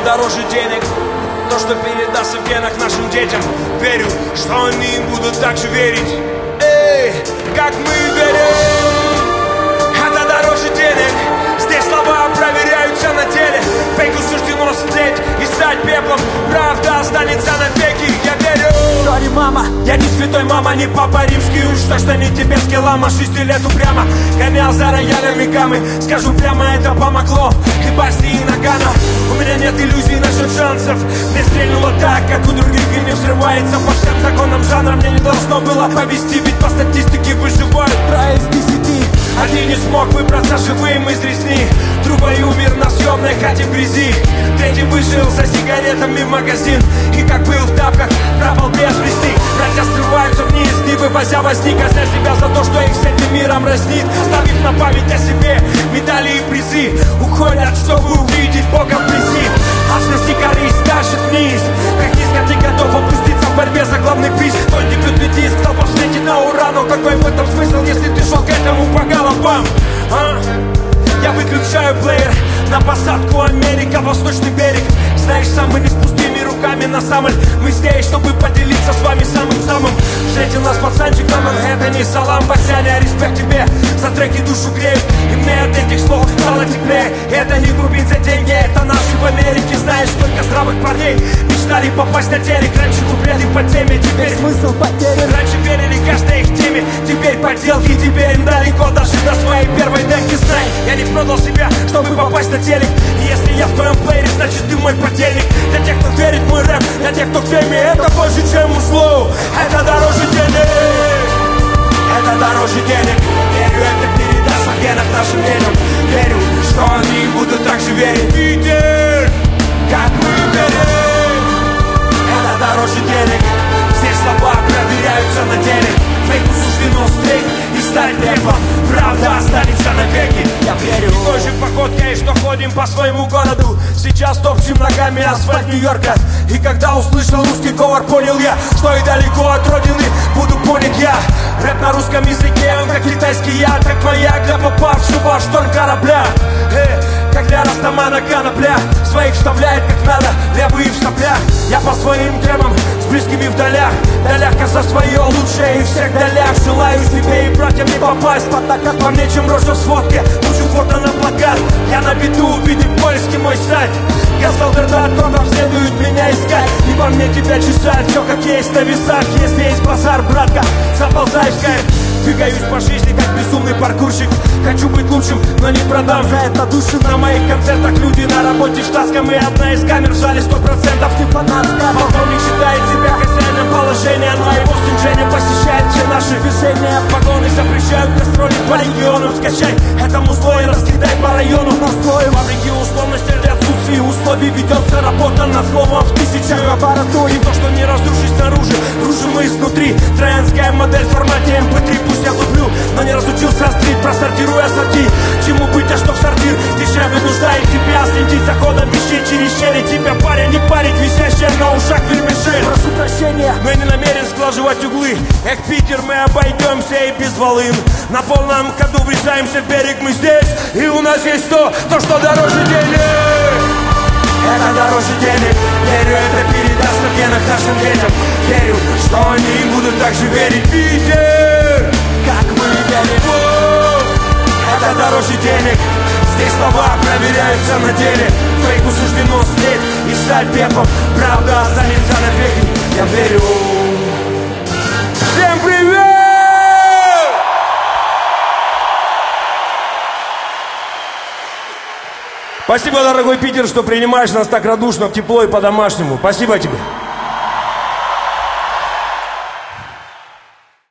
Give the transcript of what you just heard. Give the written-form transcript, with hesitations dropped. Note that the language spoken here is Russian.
дороже денег. То, что передастся в генах нашим детям. Верю, что они будут так же верить, как мы верим. Это дороже денег. Здесь слова проверяются на деле. Фейку суждено стлеть и стать пеплом. Правда останется навеки, я верю. Сори, мама, я не святой, мама, не папа римский. Уж точно не тибетский лама. 6 лет упрямо гонял за роялями гаммы. Скажу прямо, это помогло. И Басти, и Нагана. У меня нет иллюзий насчет шансов. Мне стрельнуло так, как у других, и не взрывается по всем законам жанра. Мне не должно было повести, ведь по статистике выживают 2 из 10. Один не смог выбраться живым из резни. Другой умер на съемной хате в грязи. Третий вышел за сигаретами в магазин. И как был в тапках, пропал без вести. Братья срываются вниз, не вывозя возни, казня себя за то, что их с этим миром разнит. Ставив на память о себе медали и призы. Уходят, чтобы увидеть Бога вблизи. Алчность и корысть тащит вниз. Как низко ты готов опуститься в борьбе за главный приз. Твой дебютный диск толпа встретит на ура. Но какой в этом смысл, если ты шел к этому по головам? Я выключаю плеер на посадку Америка, Восточный берег. Знаешь, сам мы не с пустыми руками на самоль. Мы здесь, чтобы поделиться с вами самым-самым. Встретил нас пацанчик на Манхэттене. Салам, Басяня, респект тебе. За треки душу греют. И мне от этих слов стало теплее. Это не грубить за деньги, это наши в Америке. Знаешь, сколько здравых парней мечтали попасть на телек. Раньше купляли по теме, теперь смысл потерян. Раньше верили каждой их теме, теперь подделки. Теперь им далеко даже до своей первой демки. Знай, я не продал себя, чтобы попасть на телек. И если я в твоем плеере, значит ты мой подельник. Для тех, кто верит в мой рэп, для тех, кто в теме, это больше, чем услуг. Это дороже денег. Это дороже денег. Верю, это передастся в генах нашим детям. Верю, что они будут так же верить, Питер, как мы верим. Это дороже денег. Здесь слова проверяются на деле. Фейку суждено встретить и стать пеплом. Правда останется навеки, я верю. И той же походкой, что ходим по своему городу. Сейчас топчем ногами асфальт Нью-Йорка. И когда услышал русский говор, понял я, что и далеко от родины буду понят я. Рэп на русском языке, он как китайский яд, как маяк для попавшего в шторм корабля. Как для растамана конопля, своих вставляет как надо, левые в соплях. Я по своим темам с близкими в долях, далявка за свое лучшее и всех долях. Желаю себе и братьям не попасть под так, как по мне, чем рожа в сводке. Лучше фото на плакат, я на виду, видит польский мой сайт. Я стал дердатом, следует меня искать. И по мне тебя чесать, все как есть на весах. Если есть базар, братка, заползай в кайф. Двигаюсь по жизни, как безумный паркурщик. Хочу быть лучшим, но не продам за это души. На моих концертах люди на работе в штатском. И одна из камер в зале 100% не фанатская. Полковник считает себя хозяином положения, но его сын Женя посещает все наши движения. Погоны запрещают гастроли по регионам. Скачай этому зло и раскидай по району. Настроим фабрики условности для отсутствия условий. Ведется работа над словом в тысячах лабораторий. То, что не разрушить снаружи, рушим мы изнутри. Троянская модель в формате MP3. Пусть я туплю, но не разучился острить. Просортируя ассорти, чему быть, а что в сортир. Дешевле вынуждает тебя следить за ходом вещей через щели. Тебя парень не парить, висящая на ушах вермишель. Прошу прощения, но я не намерен сглаживать углы. Эх, Питер, мы обойдемся и без волын. На полном ходу врезаемся в берег, мы здесь. И у нас есть то, что дороже денег. Это дороже денег. Верю, это передастся в генах нашим детям. Верю, что они будут так же верить, Питер, как мы верим. Это дороже денег. Здесь слова проверяются на деле. Фейку суждено слеть и стать пеплом. Правда останется навеки, я верю. Всем привет! Спасибо, дорогой Питер, что принимаешь нас так радушно, тепло и по-домашнему. Спасибо тебе.